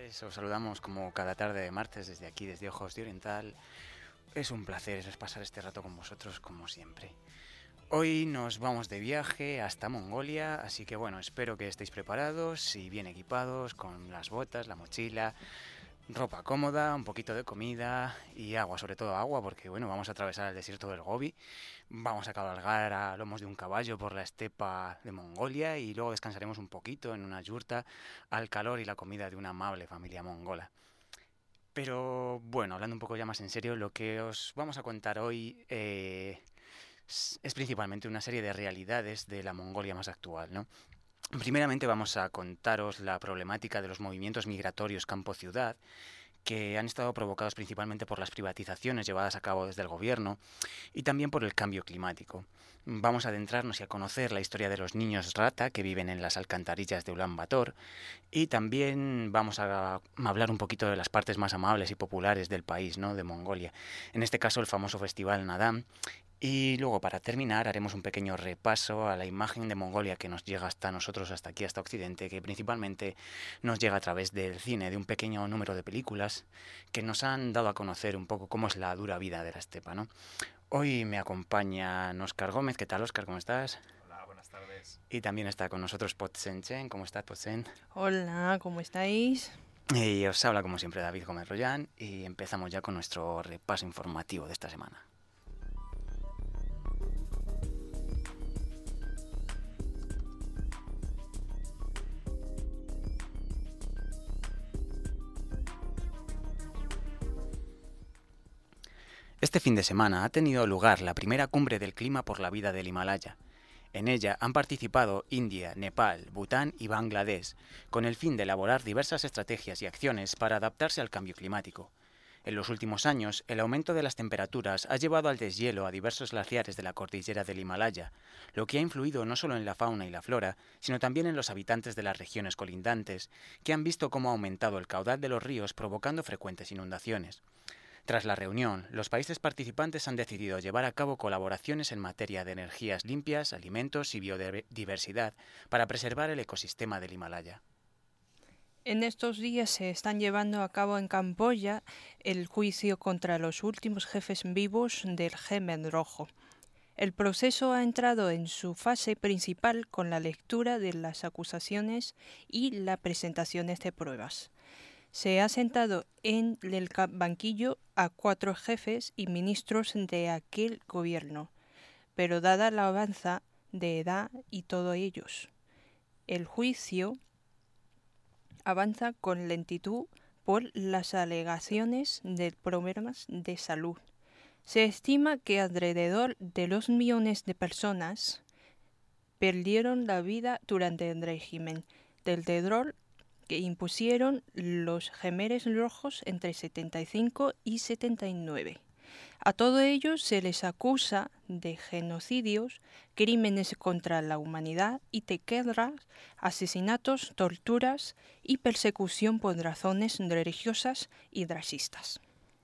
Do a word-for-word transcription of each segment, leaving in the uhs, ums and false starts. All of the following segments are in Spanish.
tardes, os saludamos como cada tarde de martes desde aquí, desde Ojos de Oriental. Es un placer pasar este rato con vosotros como siempre. Hoy nos vamos de viaje hasta Mongolia, así que bueno, espero que estéis preparados y bien equipados con las botas, la mochila, ropa cómoda, un poquito de comida y agua, sobre todo agua, porque bueno, vamos a atravesar el desierto del Gobi, vamos a cabalgar a lomos de un caballo por la estepa de Mongolia y luego descansaremos un poquito en una yurta al calor y la comida de una amable familia mongola. Pero bueno, hablando un poco ya más en serio, lo que os vamos a contar hoy eh, es principalmente una serie de realidades de la Mongolia más actual, ¿no? Primeramente vamos a contaros la problemática de los movimientos migratorios campo-ciudad, que han estado provocados principalmente por las privatizaciones llevadas a cabo desde el gobierno y también por el cambio climático. Vamos a adentrarnos y a conocer la historia de los niños rata que viven en las alcantarillas de Ulan Bator y también vamos a hablar un poquito de las partes más amables y populares del país, ¿no?, de Mongolia. En este caso el famoso festival Nadam. Y luego, para terminar, haremos un pequeño repaso a la imagen de Mongolia que nos llega hasta nosotros, hasta aquí, hasta Occidente, que principalmente nos llega a través del cine, de un pequeño número de películas que nos han dado a conocer un poco cómo es la dura vida de la estepa, ¿no? Hoy me acompaña Óscar Gómez. ¿Qué tal, Óscar? ¿Cómo estás? Hola, buenas tardes. Y también está con nosotros Potsen Chen. ¿Cómo estás, Potsen? Hola, ¿cómo estáis? Y os habla, como siempre, David Gómez Rollán y empezamos ya con nuestro repaso informativo de esta semana. Este fin de semana ha tenido lugar la primera cumbre del clima por la vida del Himalaya. En ella han participado India, Nepal, Bután y Bangladesh, con el fin de elaborar diversas estrategias y acciones para adaptarse al cambio climático. En los últimos años, el aumento de las temperaturas ha llevado al deshielo a diversos glaciares de la cordillera del Himalaya, lo que ha influido no solo en la fauna y la flora, sino también en los habitantes de las regiones colindantes, que han visto cómo ha aumentado el caudal de los ríos provocando frecuentes inundaciones. Tras la reunión, los países participantes han decidido llevar a cabo colaboraciones en materia de energías limpias, alimentos y biodiversidad para preservar el ecosistema del Himalaya. En estos días se están llevando a cabo en Camboya el juicio contra los últimos jefes vivos del Khmer Rojo. El proceso ha entrado en su fase principal con la lectura de las acusaciones y la presentación de pruebas. Se ha sentado en el banquillo a cuatro jefes y ministros de aquel gobierno, pero dada la avanza de edad y todos ellos, el juicio avanza con lentitud por las alegaciones de problemas de salud. Se estima que alrededor de dos millones de personas perdieron la vida durante el régimen del terror que impusieron los Khmeres Rojos entre setenta y cinco y setenta y nueve. A todos ellos se les acusa de genocidios, crímenes contra la humanidad y de guerras, asesinatos, torturas y persecución por razones religiosas y racistas.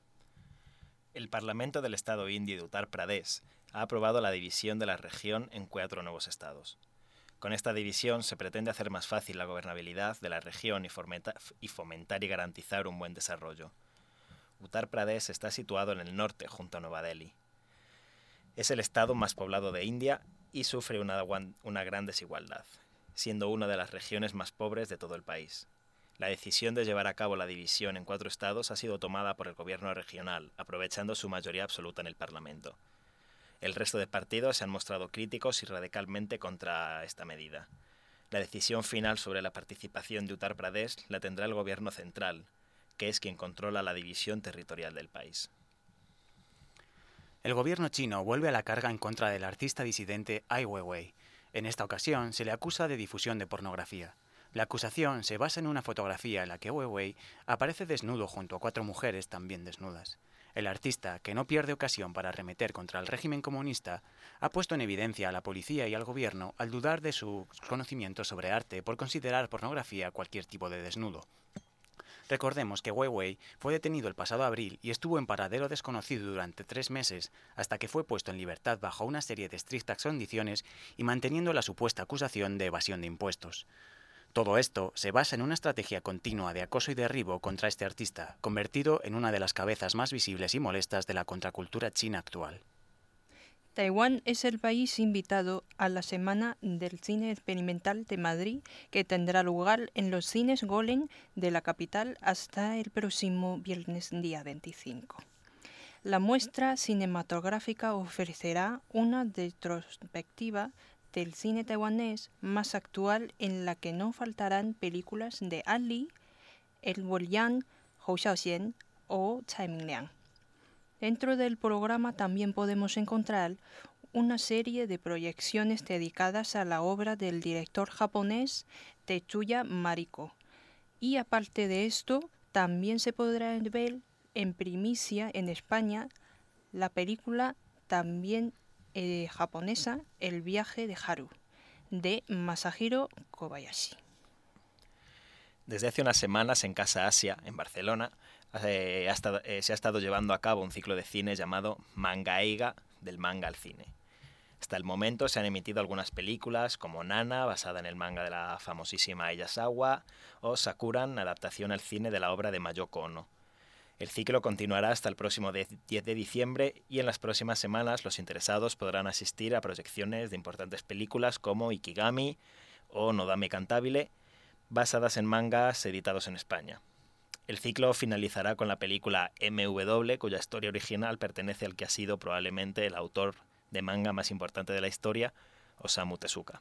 El Parlamento del Estado indio de Uttar Pradesh ha aprobado la división de la región en cuatro nuevos estados. Con esta división se pretende hacer más fácil la gobernabilidad de la región y fomentar y, fomentar y garantizar un buen desarrollo. Uttar Pradesh está situado en el norte, junto a Nueva Delhi. Es el estado más poblado de India y sufre una, una gran desigualdad, siendo una de las regiones más pobres de todo el país. La decisión de llevar a cabo la división en cuatro estados ha sido tomada por el gobierno regional, aprovechando su mayoría absoluta en el Parlamento. El resto de partidos se han mostrado críticos y radicalmente contra esta medida. La decisión final sobre la participación de Uttar Pradesh la tendrá el gobierno central, que es quien controla la división territorial del país. El gobierno chino vuelve a la carga en contra del artista disidente Ai Weiwei. En esta ocasión se le acusa de difusión de pornografía. La acusación se basa en una fotografía en la que Weiwei aparece desnudo junto a cuatro mujeres también desnudas. El artista, que no pierde ocasión para arremeter contra el régimen comunista, ha puesto en evidencia a la policía y al gobierno al dudar de sus conocimientos sobre arte por considerar pornografía cualquier tipo de desnudo. Recordemos que Weiwei fue detenido el pasado abril y estuvo en paradero desconocido durante tres meses hasta que fue puesto en libertad bajo una serie de estrictas condiciones y manteniendo la supuesta acusación de evasión de impuestos. Todo esto se basa en una estrategia continua de acoso y derribo contra este artista, convertido en una de las cabezas más visibles y molestas de la contracultura china actual. Taiwán es el país invitado a la Semana del Cine Experimental de Madrid, que tendrá lugar en los cines Golem de la capital hasta el próximo viernes día veinticinco. La muestra cinematográfica ofrecerá una retrospectiva del cine taiwanés más actual, en la que no faltarán películas de An Li, El Guoliang, Hou Xiaoxian o Tsai Ming-liang. Dentro del programa también podemos encontrar una serie de proyecciones dedicadas a la obra del director japonés Tetsuya Mariko. Y aparte de esto, también se podrá ver en primicia en España la película también eh, japonesa El viaje de Haru, de Masahiro Kobayashi. Desde hace unas semanas en Casa Asia, en Barcelona, eh, ha estado, eh, se ha estado llevando a cabo un ciclo de cine llamado Manga Eiga, del manga al cine. Hasta el momento se han emitido algunas películas como Nana, basada en el manga de la famosísima Eiyasawa, o Sakuran, adaptación al cine de la obra de Mayoko Ono. El ciclo continuará hasta el próximo diez de diciembre y en las próximas semanas los interesados podrán asistir a proyecciones de importantes películas como Ikigami o Nodame Cantabile, basadas en mangas editados en España. El ciclo finalizará con la película eme doble, cuya historia original pertenece al que ha sido probablemente el autor de manga más importante de la historia, Osamu Tezuka.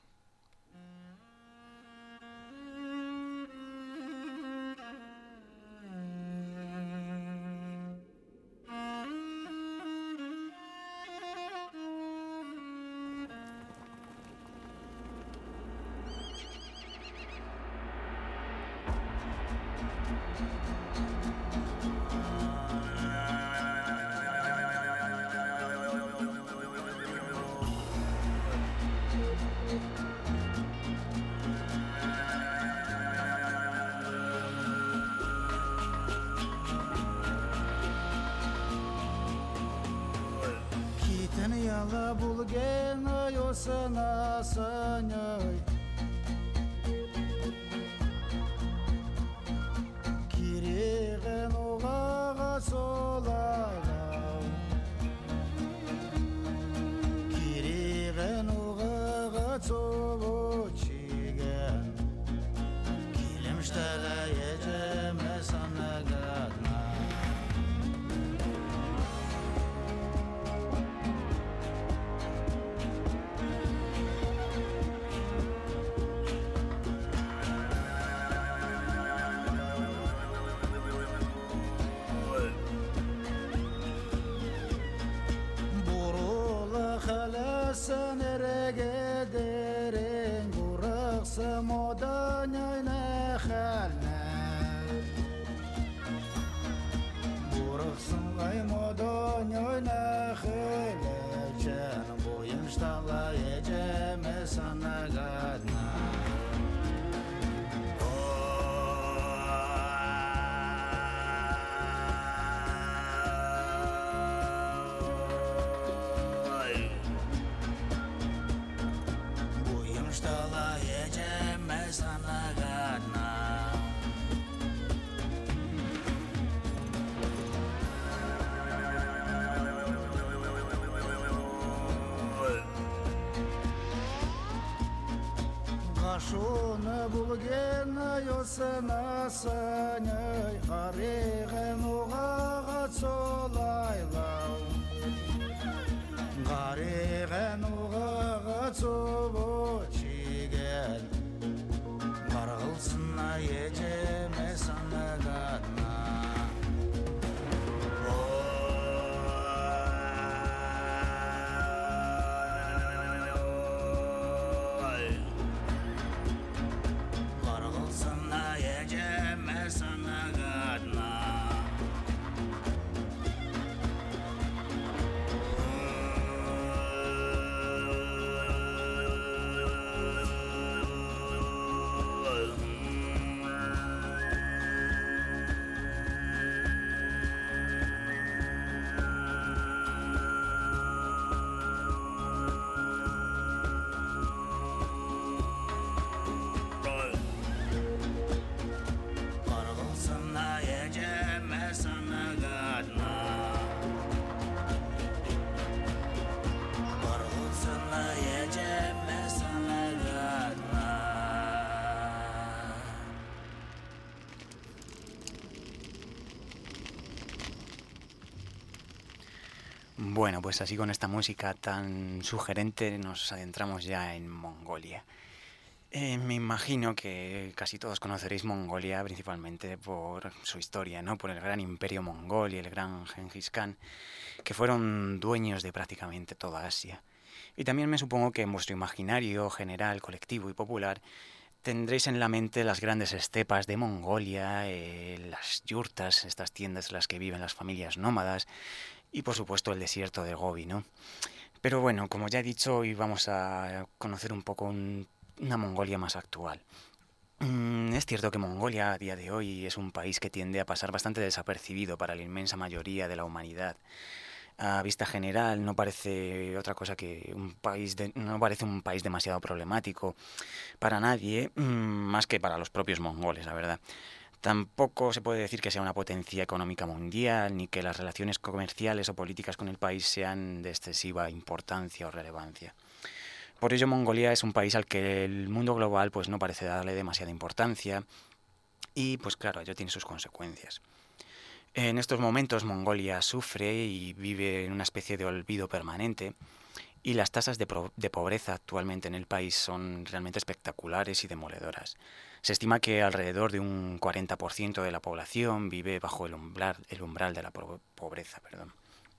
Bueno, pues así con esta música tan sugerente nos adentramos ya en Mongolia. Eh, me imagino que casi todos conoceréis Mongolia principalmente por su historia, ¿no? Por el gran imperio mongol y el gran Genghis Khan, que fueron dueños de prácticamente toda Asia. Y también me supongo que en vuestro imaginario general, colectivo y popular tendréis en la mente las grandes estepas de Mongolia, eh, las yurtas, estas tiendas en las que viven las familias nómadas, y por supuesto el desierto de Gobi, ¿no? Pero bueno, como ya he dicho, hoy vamos a conocer un poco un- una Mongolia más actual. Mm, Es cierto que Mongolia a día de hoy es un país que tiende a pasar bastante desapercibido para la inmensa mayoría de la humanidad. A vista general no parece otra cosa que un país de- no parece un país demasiado problemático para nadie, mm, más que para los propios mongoles, la verdad. Tampoco se puede decir que sea una potencia económica mundial, ni que las relaciones comerciales o políticas con el país sean de excesiva importancia o relevancia. Por ello, Mongolia es un país al que el mundo global pues no parece darle demasiada importancia y, pues claro, ello tiene sus consecuencias. En estos momentos, Mongolia sufre y vive en una especie de olvido permanente y las tasas de, pro- de pobreza actualmente en el país son realmente espectaculares y demoledoras. Se estima que alrededor de un cuarenta por ciento de la población vive bajo el umbral, el umbral de la po- pobreza, perdón.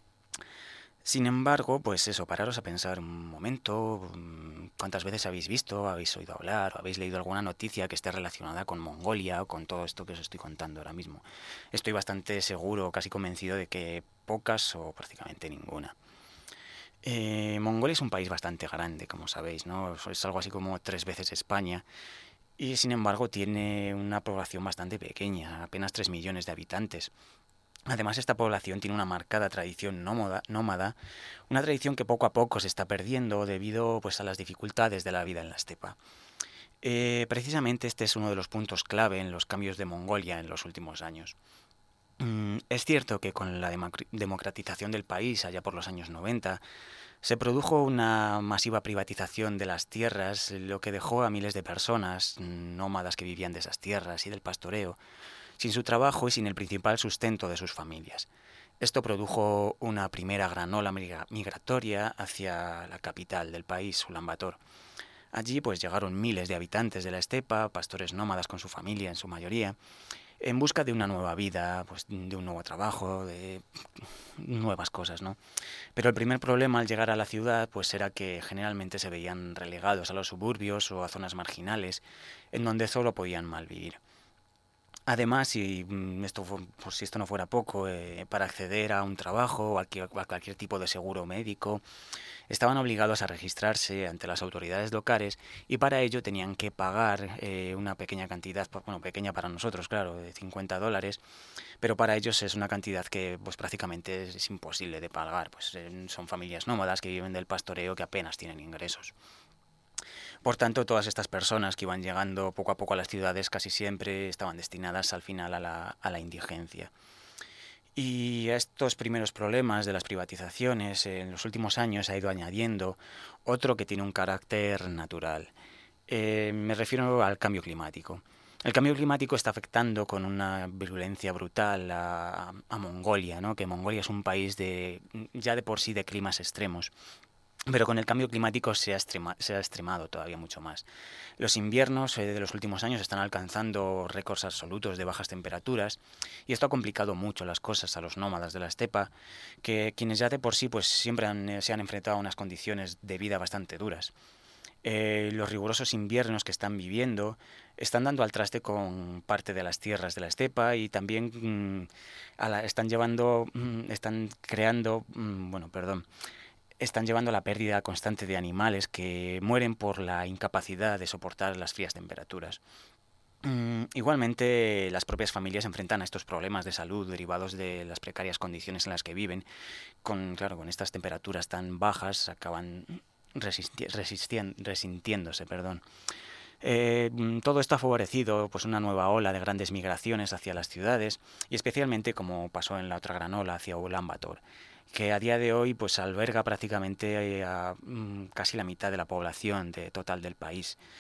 Sin embargo, pues eso, pararos a pensar un momento, mm, cuántas veces habéis visto, habéis oído hablar o habéis leído alguna noticia que esté relacionada con Mongolia o con todo esto que os estoy contando ahora mismo. Estoy bastante seguro, casi convencido de que pocas o prácticamente ninguna. Eh, Mongolia es un país bastante grande, como sabéis, ¿no? Es algo así como tres veces España y sin embargo tiene una población bastante pequeña, apenas tres millones de habitantes. Además, esta población tiene una marcada tradición nómada, nómada, una tradición que poco a poco se está perdiendo debido pues, a las dificultades de la vida en la estepa. Eh, precisamente este es uno de los puntos clave en los cambios de Mongolia en los últimos años. Mm, es cierto que con la democr- democratización del país allá por los años noventa se produjo una masiva privatización de las tierras, lo que dejó a miles de personas mm, nómadas que vivían de esas tierras y del pastoreo sin su trabajo y sin el principal sustento de sus familias. Esto produjo una primera gran ola migra- migratoria hacia la capital del país, Ulan Bator. Allí pues llegaron miles de habitantes de la estepa, pastores nómadas con su familia en su mayoría, en busca de una nueva vida, pues de un nuevo trabajo, de nuevas cosas, ¿no? Pero el primer problema al llegar a la ciudad pues era que generalmente se veían relegados a los suburbios o a zonas marginales, en donde solo podían malvivir. Además, si mm, esto, fu- por si esto no fuera poco, eh, para acceder a un trabajo o a, cualquier a cualquier tipo de seguro médico, estaban obligados a registrarse ante las autoridades locales y para ello tenían que pagar eh, una pequeña cantidad, pa- bueno, pequeña para nosotros, claro, de cincuenta dólares, pero para ellos es una cantidad que pues prácticamente es, es imposible de pagar, pues eh, son familias nómadas que viven del pastoreo que apenas tienen ingresos. Por tanto, todas estas personas que iban llegando poco a poco a las ciudades casi siempre estaban destinadas al final a la, a la indigencia. Y a estos primeros problemas de las privatizaciones en los últimos años ha ido añadiendo otro que tiene un carácter natural. Eh, me refiero al cambio climático. El cambio climático está afectando con una virulencia brutal a, a Mongolia, ¿no? Que Mongolia es un país de ya de por sí de climas extremos. Pero con el cambio climático se ha, extrema, se ha extremado todavía mucho más. Los inviernos eh, de los últimos años están alcanzando récords absolutos de bajas temperaturas y esto ha complicado mucho las cosas a los nómadas de la estepa, que quienes ya de por sí pues siempre han, eh, se han enfrentado a unas condiciones de vida bastante duras. Eh, los rigurosos inviernos que están viviendo están dando al traste con parte de las tierras de la estepa y también mmm, a la, están llevando, mmm, están creando, mmm, bueno, perdón, están llevando a la pérdida constante de animales que mueren por la incapacidad de soportar las frías temperaturas. Mm, igualmente, las propias familias se enfrentan a estos problemas de salud derivados de las precarias condiciones en las que viven. Con, claro, con estas temperaturas tan bajas acaban resisti resistien resintiéndose, perdón. Eh, todo esto ha favorecido pues, una nueva ola de grandes migraciones hacia las ciudades y especialmente como pasó en la otra gran ola hacia Ulan Bator, que a día de hoy pues alberga prácticamente a mm, casi la mitad de la población de, total del país.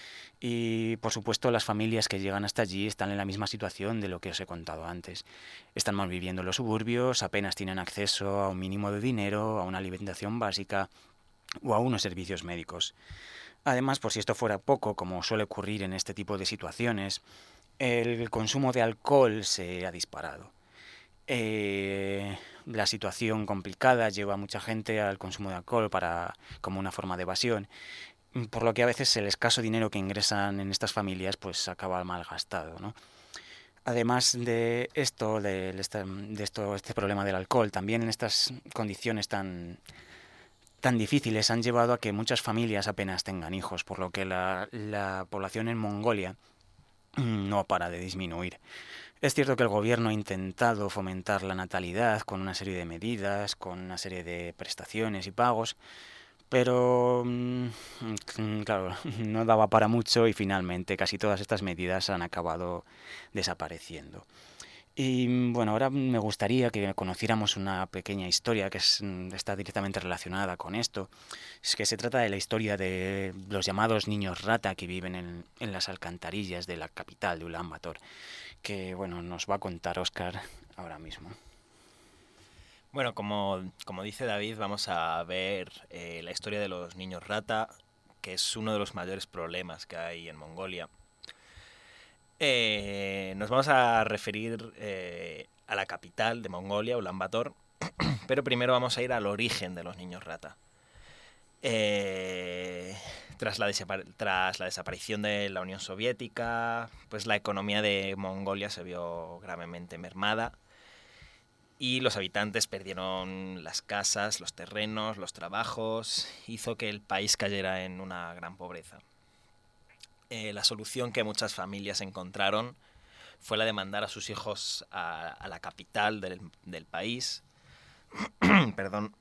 Y, por supuesto, las familias que llegan hasta allí están en la misma situación de lo que os he contado antes. Están mal viviendo en los suburbios, apenas tienen acceso a un mínimo de dinero, a una alimentación básica o a unos servicios médicos. Además, por si esto fuera poco, como suele ocurrir en este tipo de situaciones, el consumo de alcohol se ha disparado. Eh, la situación complicada lleva a mucha gente al consumo de alcohol para, como una forma de evasión, por lo que a veces el escaso dinero que ingresan en estas familias pues acaba mal gastado, ¿no? Además de esto, de, de esto, este problema del alcohol, también en estas condiciones tan, tan difíciles han llevado a que muchas familias apenas tengan hijos, por lo que la, la población en Mongolia no para de disminuir. Es cierto que el gobierno ha intentado fomentar la natalidad con una serie de medidas, con una serie de prestaciones y pagos, pero claro, no daba para mucho y finalmente casi todas estas medidas han acabado desapareciendo. Y bueno, ahora me gustaría que conociéramos una pequeña historia que es, está directamente relacionada con esto. Es que se trata de la historia de los llamados niños rata que viven en, en las alcantarillas de la capital de Ulan Bator, que bueno, nos va a contar Óscar ahora mismo. Bueno, como, como dice David, vamos a ver eh, la historia de los niños rata, que es uno de los mayores problemas que hay en Mongolia. Eh, nos vamos a referir eh, a la capital de Mongolia, Ulan Bator, pero primero vamos a ir al origen de los niños rata. Eh, tras, la tras la desaparición de la Unión Soviética, pues la economía de Mongolia se vio gravemente mermada y los habitantes perdieron las casas, los terrenos, los trabajos, hizo que el país cayera en una gran pobreza. Eh, la solución que muchas familias encontraron fue la de mandar a sus hijos a, a la capital del, del país. Perdón.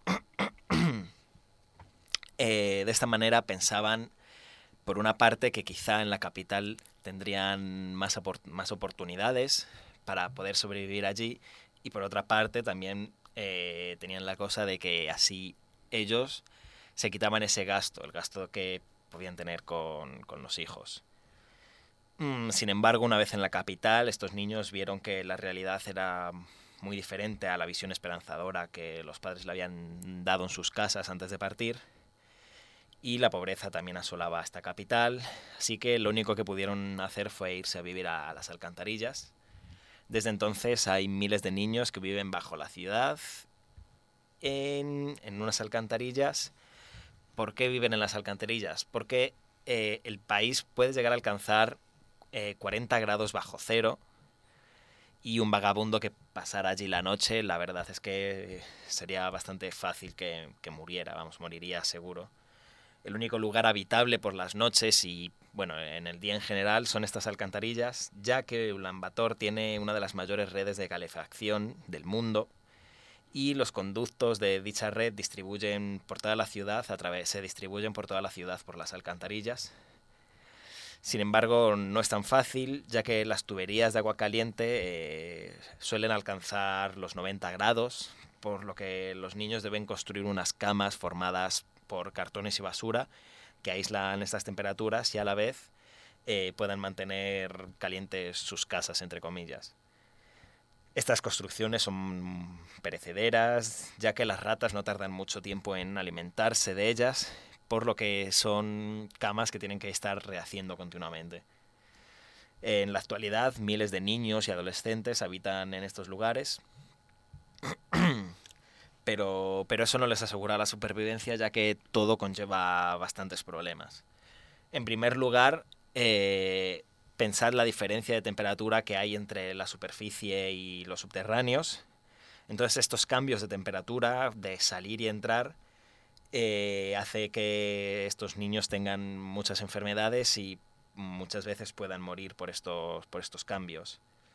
Eh, de esta manera pensaban, por una parte, que quizá en la capital tendrían más, más oportunidades para poder sobrevivir allí, y por otra parte también eh, tenían la cosa de que así ellos se quitaban ese gasto, el gasto que podían tener con, con los hijos. Mm, sin embargo, una vez en la capital, estos niños vieron que la realidad era muy diferente a la visión esperanzadora que los padres le habían dado en sus casas antes de partir, y la pobreza también asolaba a esta capital, así que lo único que pudieron hacer fue irse a vivir a las alcantarillas. Desde entonces hay miles de niños que viven bajo la ciudad, en, en unas alcantarillas. ¿Por qué viven en las alcantarillas? Porque eh, el país puede llegar a alcanzar eh, cuarenta grados bajo cero, y un vagabundo que pasara allí la noche, la verdad es que sería bastante fácil que, que muriera, vamos, moriría seguro. El único lugar habitable por las noches y, bueno, en el día en general son estas alcantarillas, ya que Ulan Bator tiene una de las mayores redes de calefacción del mundo y los conductos de dicha red distribuyen por toda la ciudad, a través, se distribuyen por toda la ciudad por las alcantarillas. Sin embargo, no es tan fácil, ya que las tuberías de agua caliente eh, suelen alcanzar los noventa grados, por lo que los niños deben construir unas camas formadas por cartones y basura que aíslan estas temperaturas y a la vez eh, puedan mantener calientes sus casas, entre comillas. Estas construcciones son perecederas, ya que las ratas no tardan mucho tiempo en alimentarse de ellas, por lo que son camas que tienen que estar rehaciendo continuamente. En la actualidad, miles de niños y adolescentes habitan en estos lugares, pero, pero eso no les asegura la supervivencia, ya que todo conlleva bastantes problemas. En primer lugar, eh, pensad la diferencia de temperatura que hay entre la superficie y los subterráneos. Entonces estos cambios de temperatura, de salir y entrar, eh, hace que estos niños tengan muchas enfermedades y muchas veces puedan morir por estos, por estos cambios.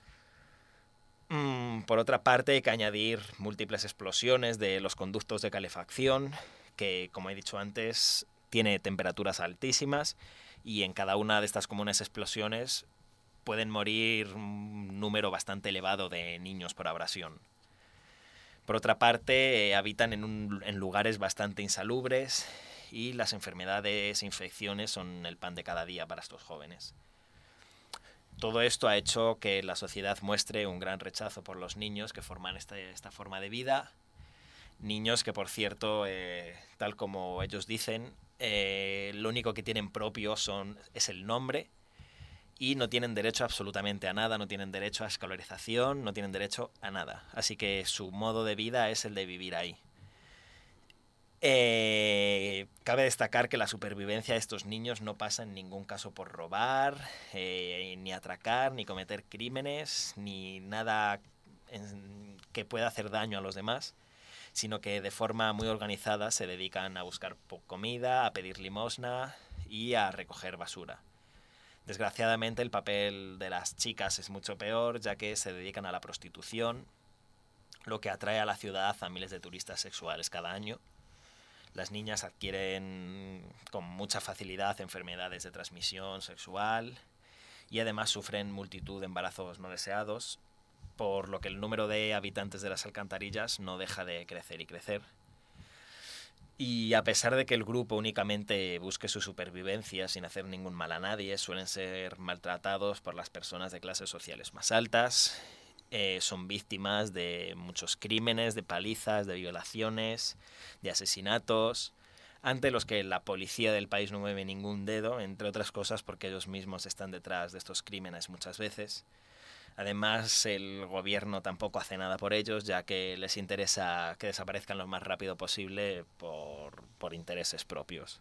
Mm, por otra parte, hay que añadir múltiples explosiones de los conductos de calefacción, que, como he dicho antes, tiene temperaturas altísimas, y en cada una de estas comunes explosiones pueden morir un número bastante elevado de niños por abrasión. Por otra parte, eh, habitan en, un, en lugares bastante insalubres y las enfermedades e infecciones son el pan de cada día para estos jóvenes. Todo esto ha hecho que la sociedad muestre un gran rechazo por los niños que forman esta, esta forma de vida. Niños que, por cierto, eh, tal como ellos dicen, eh, lo único que tienen propio son, es el nombre y no tienen derecho absolutamente a nada, no tienen derecho a escolarización, no tienen derecho a nada. Así que su modo de vida es el de vivir ahí. Eh, cabe destacar que la supervivencia de estos niños no pasa en ningún caso por robar, eh, ni atracar, ni cometer crímenes, ni nada en, que pueda hacer daño a los demás, sino que de forma muy organizada se dedican a buscar comida, a pedir limosna y a recoger basura. Desgraciadamente el papel de las chicas es mucho peor, ya que se dedican a la prostitución, lo que atrae a la ciudad a miles de turistas sexuales cada año. Las niñas adquieren con mucha facilidad enfermedades de transmisión sexual y además sufren multitud de embarazos no deseados, por lo que el número de habitantes de las alcantarillas no deja de crecer y crecer. Y a pesar de que el grupo únicamente busque su supervivencia sin hacer ningún mal a nadie, suelen ser maltratados por las personas de clases sociales más altas. Eh, son víctimas de muchos crímenes, de palizas, de violaciones, de asesinatos, ante los que la policía del país no mueve ningún dedo, entre otras cosas porque ellos mismos están detrás de estos crímenes muchas veces. Además, el gobierno tampoco hace nada por ellos, ya que les interesa que desaparezcan lo más rápido posible por, por intereses propios.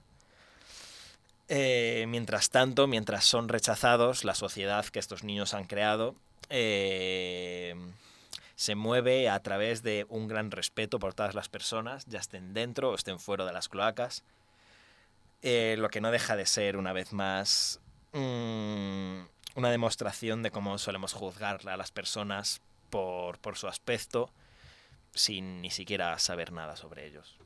Eh, mientras tanto, mientras son rechazados, la sociedad que estos niños han creado eh, se mueve a través de un gran respeto por todas las personas, ya estén dentro o estén fuera de las cloacas, eh, lo que no deja de ser, una vez más, mmm, una demostración de cómo solemos juzgar a las personas por, por su aspecto, sin ni siquiera saber nada sobre ellos.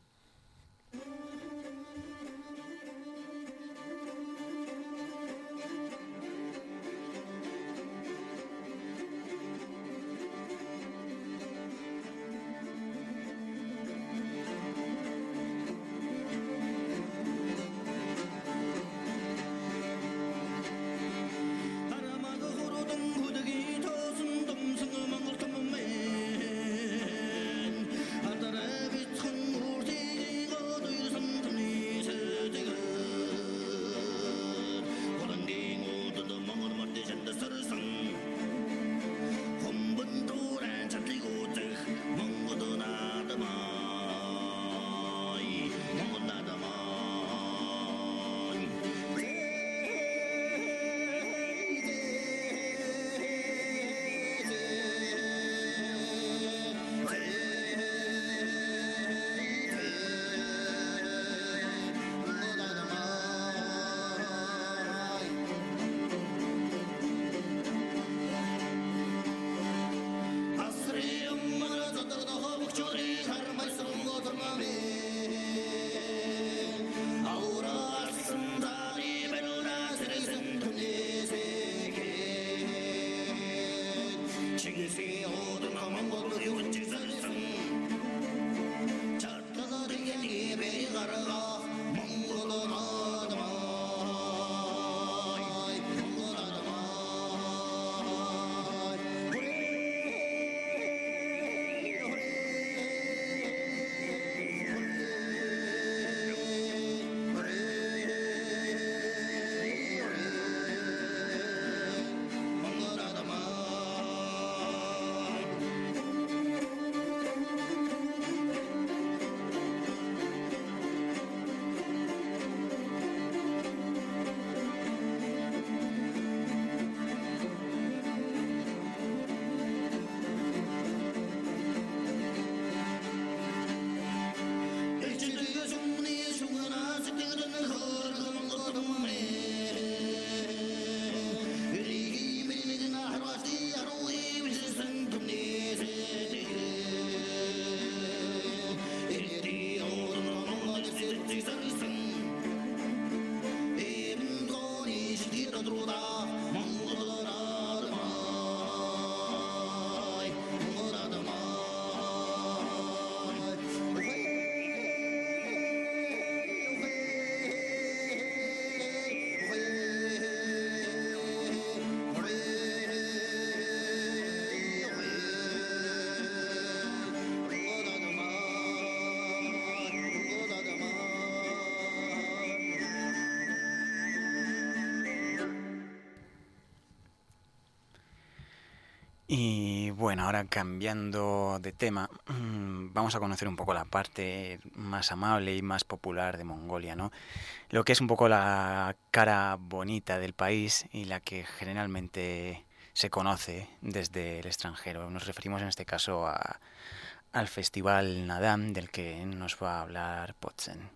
Y bueno, ahora cambiando de tema, vamos a conocer un poco la parte más amable y más popular de Mongolia, ¿no? Lo que es un poco la cara bonita del país y la que generalmente se conoce desde el extranjero. Nos referimos en este caso a, al Festival Naadam, del que nos va a hablar Potzen.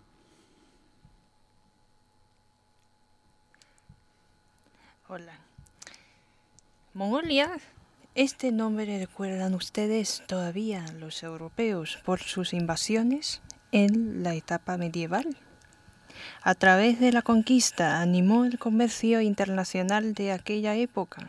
Hola. Mongolia, este nombre recuerdan ustedes todavía los europeos por sus invasiones en la etapa medieval. A través de la conquista animó el comercio internacional de aquella época.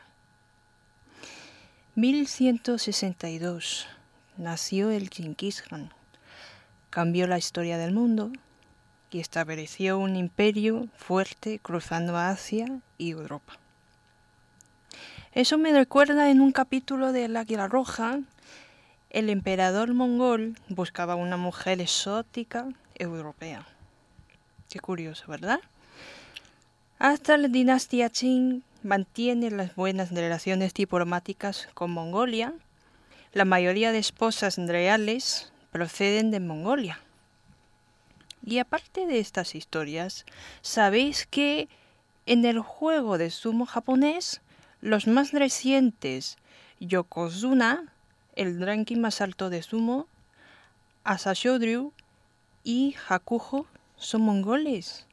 mil ciento sesenta y dos nació el Genghis Khan. Cambió la historia del mundo y estableció un imperio fuerte cruzando Asia y Europa. Eso me recuerda en un capítulo de El Águila Roja, el emperador mongol buscaba una mujer exótica europea. Qué curioso, ¿verdad? Hasta la dinastía Qing mantiene las buenas relaciones diplomáticas con Mongolia. La mayoría de esposas reales proceden de Mongolia. Y aparte de estas historias, ¿sabéis que en el juego de sumo japonés, los más recientes, Yokozuna, el ranking más alto de sumo, Asashoryu y Hakuho son mongoles?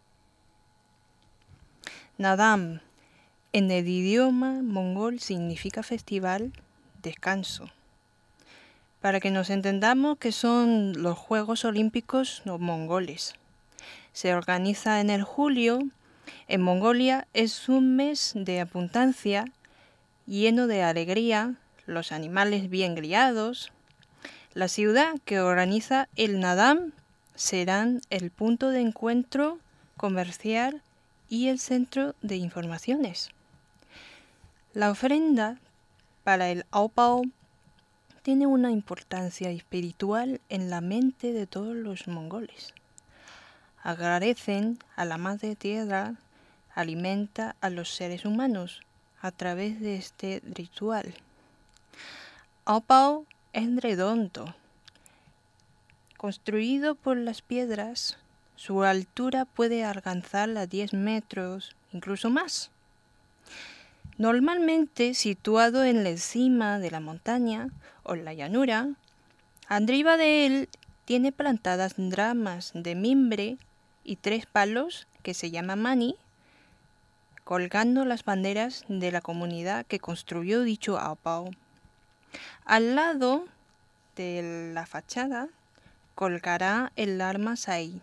Naadam, en el idioma mongol, significa festival, descanso. Para que nos entendamos, que son los Juegos Olímpicos no mongoles. Se organiza en el julio. En Mongolia es un mes de abundancia, lleno de alegría, los animales bien criados. La ciudad que organiza el Naadam serán el punto de encuentro comercial y el centro de informaciones. La ofrenda para el Aopao tiene una importancia espiritual en la mente de todos los mongoles. Agradecen a la Madre Tierra, alimenta a los seres humanos a través de este ritual. Aopao es redondo. Construido por las piedras, su altura puede alcanzar a diez metros, incluso más. Normalmente situado en la cima de la montaña o la llanura, arriba de él tiene plantadas ramas de mimbre y tres palos que se llaman mani, colgando las banderas de la comunidad que construyó dicho Aopao. Al lado de la fachada colgará el arma Sai.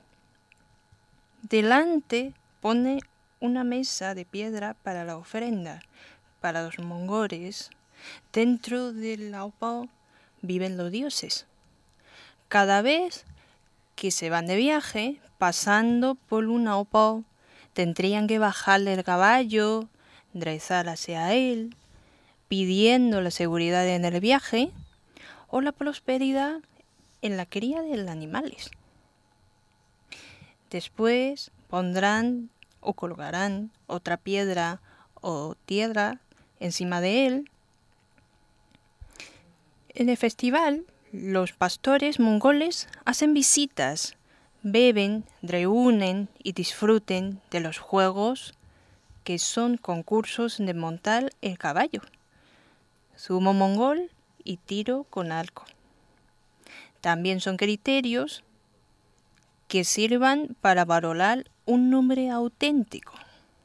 Delante pone una mesa de piedra para la ofrenda. Para los mongoles, dentro del Aopao viven los dioses. Cada vez que se van de viaje, pasando por un Aopao, tendrían que bajarle el caballo, rezar hacia él, pidiendo la seguridad en el viaje o la prosperidad en la cría de los animales. Después pondrán o colgarán otra piedra o tierra encima de él. En el festival, los pastores mongoles hacen visitas, beben, reúnen y disfruten de los juegos que son concursos de montar el caballo, sumo mongol y tiro con arco. También son criterios que sirvan para valorar un nombre auténtico.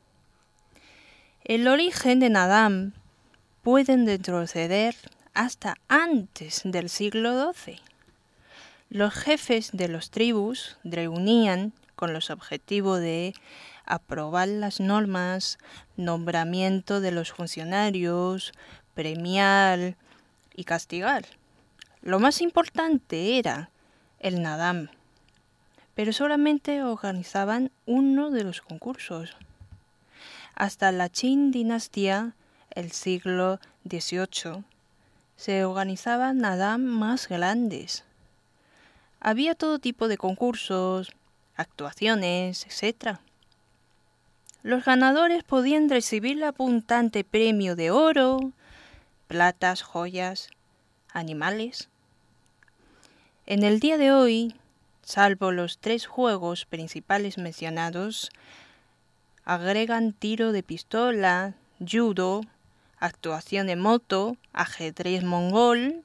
El origen de Naadam pueden retroceder hasta antes del siglo doce. Los jefes de las tribus reunían con los objetivos de aprobar las normas, nombramiento de los funcionarios, premiar y castigar. Lo más importante era el Naadam, pero solamente organizaban uno de los concursos. Hasta la Qing dinastía, el siglo dieciocho, se organizaban Naadam más grandes. Había todo tipo de concursos, actuaciones, etcétera. Los ganadores podían recibir el abundante premio de oro, platas, joyas, animales. En el día de hoy, salvo los tres juegos principales mencionados, agregan tiro de pistola, judo, actuación de moto, ajedrez mongol.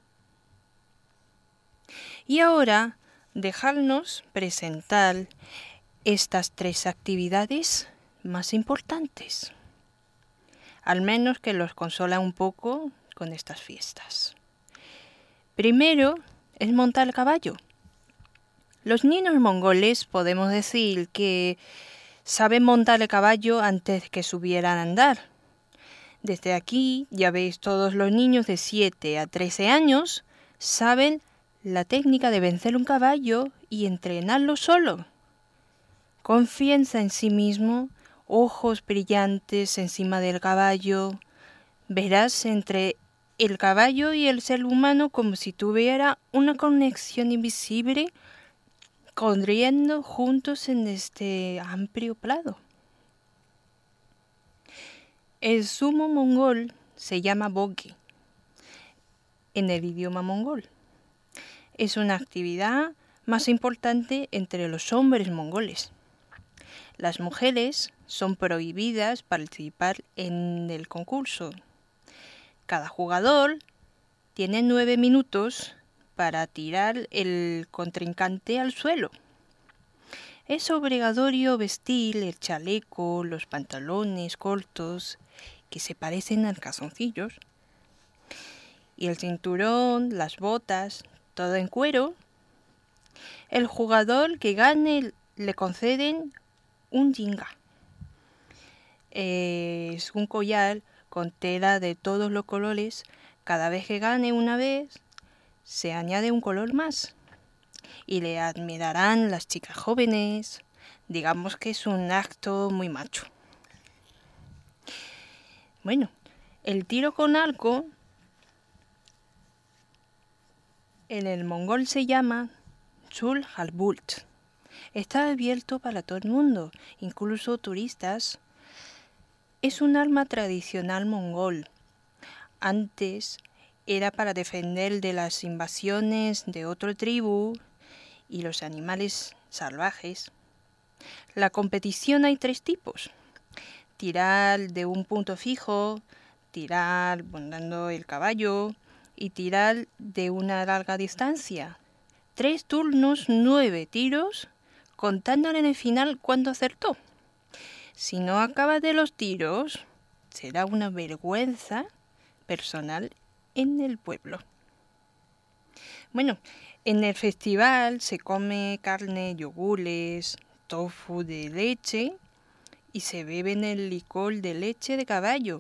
Y ahora, dejadnos presentar estas tres actividades más importantes, al menos que los consola un poco con estas fiestas. Primero es montar el caballo. Los niños mongoles podemos decir que saben montar el caballo antes que subieran a andar. Desde aquí ya veis, todos los niños de siete a trece años saben la técnica de vencer un caballo y entrenarlo solo. Confianza en sí mismo, ojos brillantes encima del caballo. Verás entre el caballo y el ser humano como si tuviera una conexión invisible, corriendo juntos en este amplio prado. El sumo mongol se llama boge en el idioma mongol. Es una actividad más importante entre los hombres mongoles. Las mujeres son prohibidas participar en el concurso. Cada jugador tiene nueve minutos para tirar el contrincante al suelo. Es obligatorio vestir el chaleco, los pantalones cortos, que se parecen a calzoncillos, y el cinturón, las botas, todo en cuero. El jugador que gane le conceden un jinga. Eh, es un collar con tela de todos los colores. Cada vez que gane una vez, se añade un color más. Y le admirarán las chicas jóvenes. Digamos que es un acto muy macho. Bueno, el tiro con arco en el mongol se llama Chul Halbult. Está abierto para todo el mundo, incluso turistas. Es un arma tradicional mongol. Antes era para defender de las invasiones de otra tribu y los animales salvajes. La competición hay tres tipos: tirar de un punto fijo, tirar montando el caballo y tirar de una larga distancia. Tres turnos, nueve tiros, contándole en el final cuánto acertó. Si no acaba de los tiros, será una vergüenza personal en el pueblo. Bueno, en el festival se come carne, yogures, tofu de leche y se beben el licor de leche de caballo.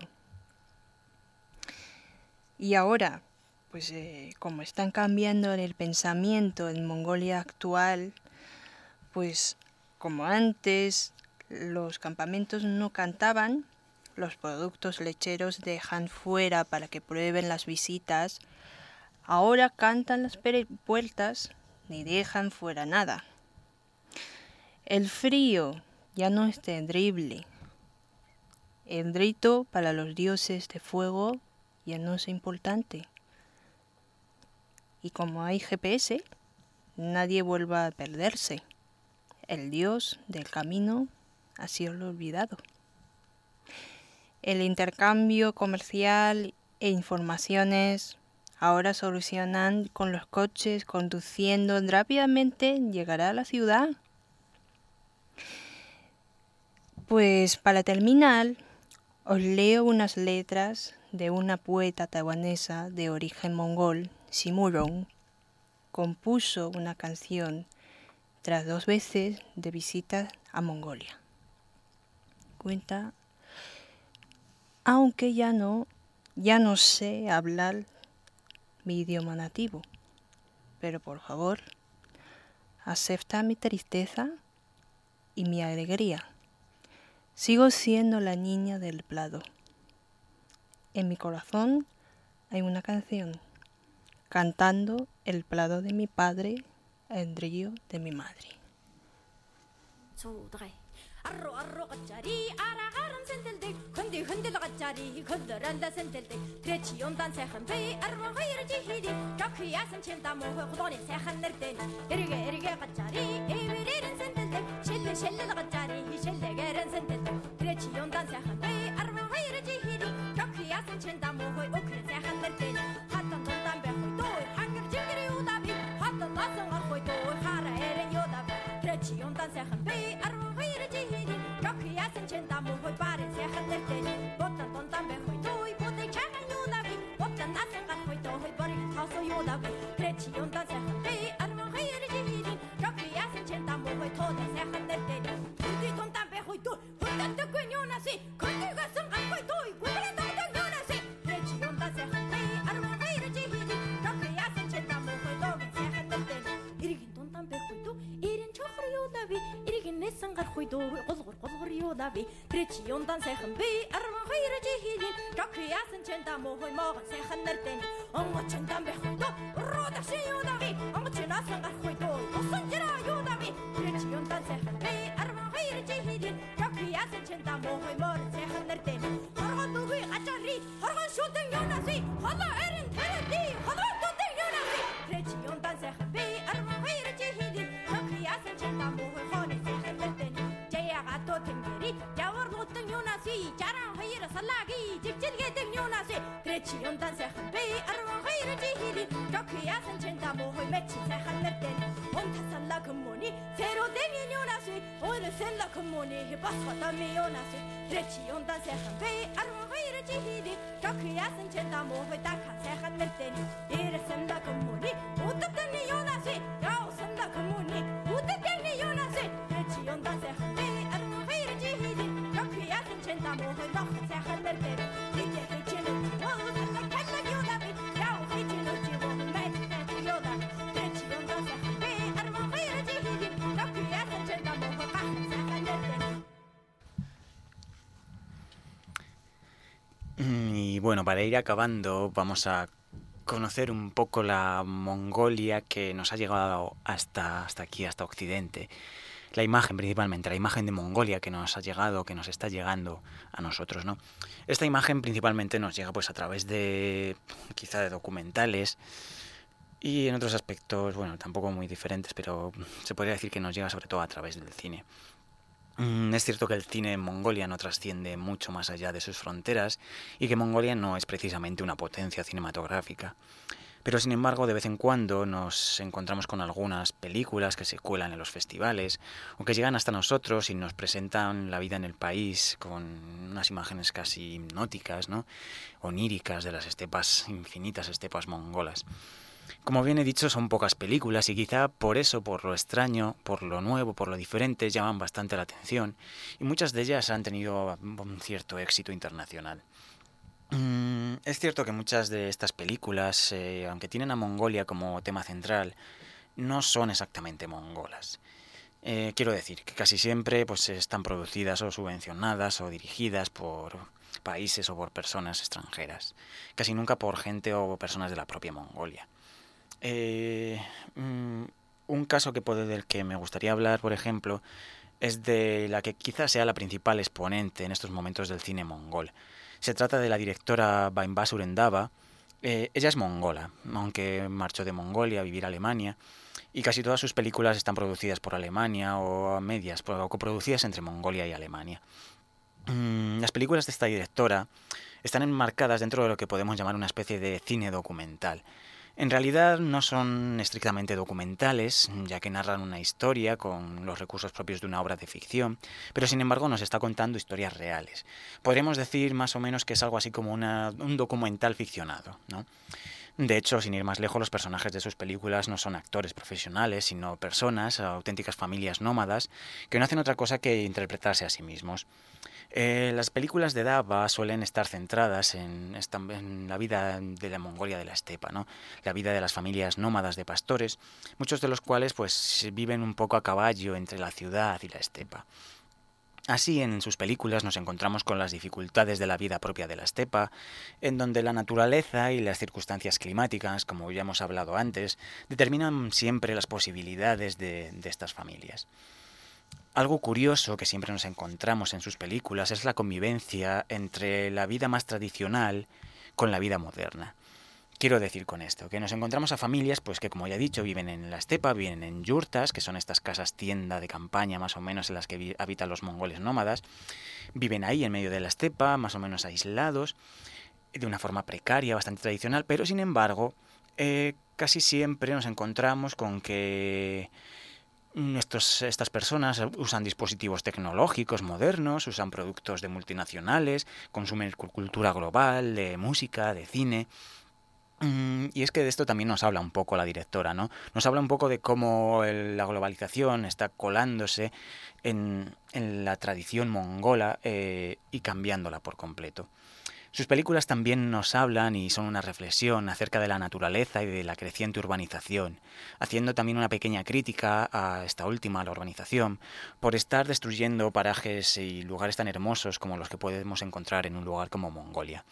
Y ahora, pues eh, como están cambiando el pensamiento en Mongolia actual, pues como antes los campamentos no cantaban, los productos lecheros dejan fuera para que prueben las visitas, ahora cantan las puertas ni dejan fuera nada. El frío ya no es terrible. El rito para los dioses de fuego ya no es importante. Y como hay G P S, nadie vuelva a perderse. El dios del camino ha sido olvidado. El intercambio comercial e informaciones ahora solucionan con los coches conduciendo rápidamente, llegará a la ciudad. Pues para terminar, os leo unas letras de una poeta taiwanesa de origen mongol, Simurong. Compuso una canción tras dos veces de visita a Mongolia. Cuenta: aunque ya no, ya no sé hablar mi idioma nativo, pero por favor, acepta mi tristeza y mi alegría. Sigo siendo la niña del prado. En mi corazón hay una canción, cantando el prado de mi padre, el río de mi madre. Arro arro cachari ara garan sentel de 콘디 흔들어가짜리 건드란다 센텔때 그렇지 온단 새한 배 아르마 회르지 히리 저크야선 첸다 모호 고도니 새한 ner때 에르게 에르게 가짜리 에베레른 센텔때 실레 실레가짜리 실레게른 센텔때 그렇지 온단 새한 배 아르마 회르지 히리 저크야선 첸다 모호 오크른 새한 ner때 하던 돈단 배호 또 한글 징그리 오다비 하던 나선 알고 또 하라 에렌 요다비 그렇지 온단 새한 배 아르마 회르지 히리 저크야선 첸다 모호 바른 새한 ner때 보단 돈단 배호 또 보대 차가 요다비 보단 나선 알고 또 버리 타서 요다비 그렇지 온단 새한 배 아르마 회르지 히리 저크야선 첸다 모호 토대 새한 ner때 우리 돈단 배호 또 보단 듣고 요나시 건들가 성 알고 또 고래 돈단 요나시 그렇지 온단 새한 배 아르마 회르지 히리 저크야선 첸다 모호 또 새한 ner때 이르긴 돈단 배호 또 이른 초흐 요다비 이르긴 내성 알고 또 고소고 고소고 요다비 그렇지 온단 새한 배 아르마 회르지 히리 저크야선 첸다 모호 먹은 새한 ner때 엉어 첸단 배호 또 로다시 요다비 엉어 첸나성 알고 또 무슨지라 요다비 그렇지 온단 새한 배 아르마 회르지 히리 저크야선 첸다 모호 먹은 새한 ner때 허르건 누구이 가짜리 허르건 쇼등 요나시 허다 에른 테레디 허다 또등 요나시 그렇지 온단 새한 배 아르마 회르지 히리 저크야선 첸다 모호 허니 새한 ner때 제야가 또 등게리 야월 못등 요나시 자랑 회의를 살라기 직질게 등 요나시 그렇지 온단 새한 배 아르마 회르지 히리 저크야선 첸다 모호 맺힌 새한 ner때 온타 살라 금모니 새로 댕인 요나시 오늘 셀라 금모니 바스와다미 요나시 그렇지 온단 새한 배 아르마 회르지 히리 저크야선 첸다 모호 딱한 새한 ner때 이래 셀라 금모니 우뜨뜨니 요나시 야오 셀라 금모니 우뜨뜨니 요나시 그렇지 온단 새한 배 아르마 회르지 히리 저크야선 첸다 모호 딱한 새한 ner때 이제 해치는 지고 살라 탈락 요다비 야오 해치는 지고 매트 요다 그렇지 온단 새한 배 아르마 회르지 히리 저크야선 첸다 모호 딱한 새한 ner때 Y bueno, para ir acabando, vamos a conocer un poco la Mongolia que nos ha llegado hasta, hasta aquí, hasta Occidente. La imagen principalmente, la imagen de Mongolia que nos ha llegado, que nos está llegando a nosotros, ¿no? Esta imagen principalmente nos llega pues a través de, quizá de documentales y en otros aspectos, bueno, tampoco muy diferentes, pero se podría decir que nos llega sobre todo a través del cine. Es cierto que el cine en Mongolia no trasciende mucho más allá de sus fronteras y que Mongolia no es precisamente una potencia cinematográfica. Pero sin embargo, de vez en cuando nos encontramos con algunas películas que se cuelan en los festivales o que llegan hasta nosotros y nos presentan la vida en el país con unas imágenes casi hipnóticas, ¿no? Oníricas de las estepas, infinitas estepas mongolas. Como bien he dicho, son pocas películas y quizá por eso, por lo extraño, por lo nuevo, por lo diferente, llaman bastante la atención y muchas de ellas han tenido un cierto éxito internacional. Mm, es cierto que muchas de estas películas, eh, aunque tienen a Mongolia como tema central, no son exactamente mongolas. Eh, quiero decir que casi siempre pues, están producidas o subvencionadas o dirigidas por países o por personas extranjeras, casi nunca por gente o personas de la propia Mongolia. Eh, mm, un caso que puede, del que me gustaría hablar, por ejemplo, es de la que quizás sea la principal exponente en estos momentos del cine mongol. Se trata de la directora Bainbasur Endaba. Eh, ella es mongola, aunque marchó de Mongolia a vivir a Alemania, y casi todas sus películas están producidas por Alemania o a medias, o coproducidas entre Mongolia y Alemania. Mm, las películas de esta directora están enmarcadas dentro de lo que podemos llamar una especie de cine documental. En realidad no son estrictamente documentales, ya que narran una historia con los recursos propios de una obra de ficción, pero sin embargo nos está contando historias reales. Podríamos decir más o menos que es algo así como una, un documental ficcionado, ¿no? De hecho, sin ir más lejos, los personajes de sus películas no son actores profesionales, sino personas, auténticas familias nómadas, que no hacen otra cosa que interpretarse a sí mismos. Eh, las películas de Dava suelen estar centradas en, en la vida de la Mongolia de la estepa, ¿no? La vida de las familias nómadas de pastores, muchos de los cuales pues viven un poco a caballo entre la ciudad y la estepa. Así, en sus películas nos encontramos con las dificultades de la vida propia de la estepa, en donde la naturaleza y las circunstancias climáticas, como ya hemos hablado antes, determinan siempre las posibilidades de, de estas familias. Algo curioso que siempre nos encontramos en sus películas es la convivencia entre la vida más tradicional con la vida moderna. Quiero decir con esto, que nos encontramos a familias pues que, como ya he dicho, viven en la estepa, viven en yurtas, que son estas casas tienda de campaña más o menos en las que habitan los mongoles nómadas. Viven ahí en medio de la estepa, más o menos aislados, de una forma precaria, bastante tradicional, pero sin embargo, eh, casi siempre nos encontramos con que Estos, estas personas usan dispositivos tecnológicos modernos, usan productos de multinacionales, consumen cultura global, de música, de cine. Y es que de esto también nos habla un poco la directora, ¿no? Nos habla un poco de cómo el, la globalización está colándose en, en la tradición mongola eh, y cambiándola por completo. Sus películas también nos hablan y son una reflexión acerca de la naturaleza y de la creciente urbanización, haciendo también una pequeña crítica a esta última, a la urbanización, por estar destruyendo parajes y lugares tan hermosos como los que podemos encontrar en un lugar como Mongolia.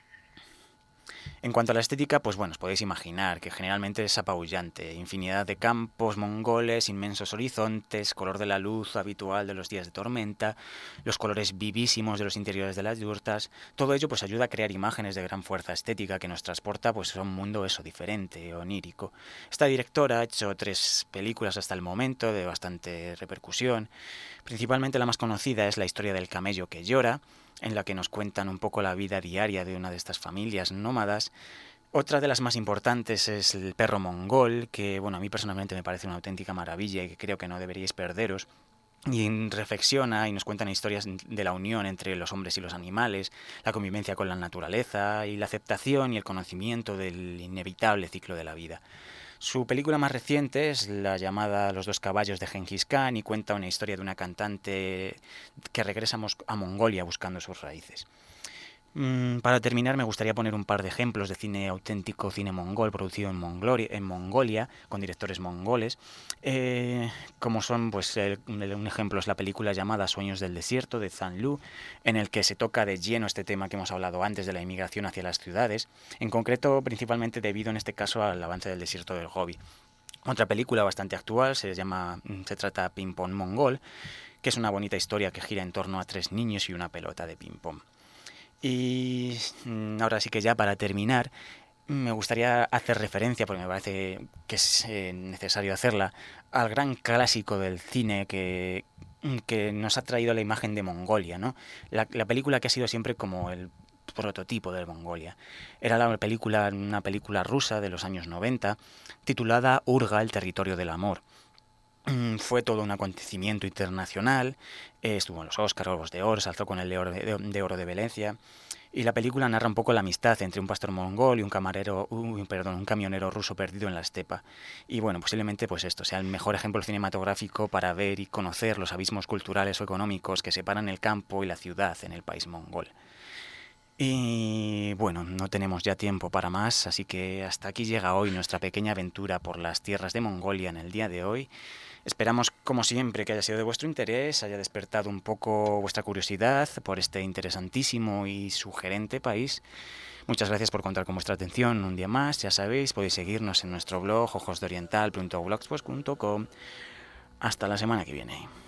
En cuanto a la estética, pues bueno, os podéis imaginar que generalmente es apabullante. Infinidad de campos mongoles, inmensos horizontes, color de la luz habitual de los días de tormenta, los colores vivísimos de los interiores de las yurtas. Todo ello pues ayuda a crear imágenes de gran fuerza estética que nos transporta pues a un mundo eso diferente, onírico. Esta directora ha hecho tres películas hasta el momento de bastante repercusión. Principalmente la más conocida es La historia del camello que llora, en la que nos cuentan un poco la vida diaria de una de estas familias nómadas. Otra de las más importantes es El perro mongol, que bueno, a mí personalmente me parece una auténtica maravilla y que creo que no deberíais perderos. Y reflexiona y nos cuentan historias de la unión entre los hombres y los animales, la convivencia con la naturaleza y la aceptación y el conocimiento del inevitable ciclo de la vida. Su película más reciente es la llamada Los dos caballos de Gengis Khan y cuenta una historia de una cantante que regresa a Mongolia buscando sus raíces. Mm, para terminar, me gustaría poner un par de ejemplos de cine auténtico, cine mongol, producido en, Mongloria, en Mongolia, con directores mongoles, eh, como son, pues, el, un ejemplo es la película llamada Sueños del desierto, de Zhang Lu, en el que se toca de lleno este tema que hemos hablado antes de la inmigración hacia las ciudades, en concreto, principalmente debido en este caso al avance del desierto del Gobi. Otra película bastante actual se llama, se trata Ping Pong Mongol, que es una bonita historia que gira en torno a tres niños y una pelota de ping pong. Y ahora sí que ya para terminar, me gustaría hacer referencia, porque me parece que es eh, necesario hacerla, al gran clásico del cine que, que nos ha traído la imagen de Mongolia, ¿no? La, la película que ha sido siempre como el prototipo de Mongolia. Era la película, una película rusa de los años noventa, titulada Urga, el territorio del amor. Fue todo un acontecimiento internacional, eh, estuvo en los Oscars, Globos de Oro, se alzó con el de Oro de, de Oro de Venecia, y la película narra un poco la amistad entre un pastor mongol y un camarero, uh, perdón, un camionero ruso perdido en la estepa. Y bueno, posiblemente pues esto sea el mejor ejemplo cinematográfico para ver y conocer los abismos culturales o económicos que separan el campo y la ciudad en el país mongol. Y bueno, no tenemos ya tiempo para más, así que hasta aquí llega hoy nuestra pequeña aventura por las tierras de Mongolia en el día de hoy. Esperamos, como siempre, que haya sido de vuestro interés, haya despertado un poco vuestra curiosidad por este interesantísimo y sugerente país. Muchas gracias por contar con vuestra atención un día más. Ya sabéis, podéis seguirnos en nuestro blog ojos de oriental punto blogspot punto com. Hasta la semana que viene.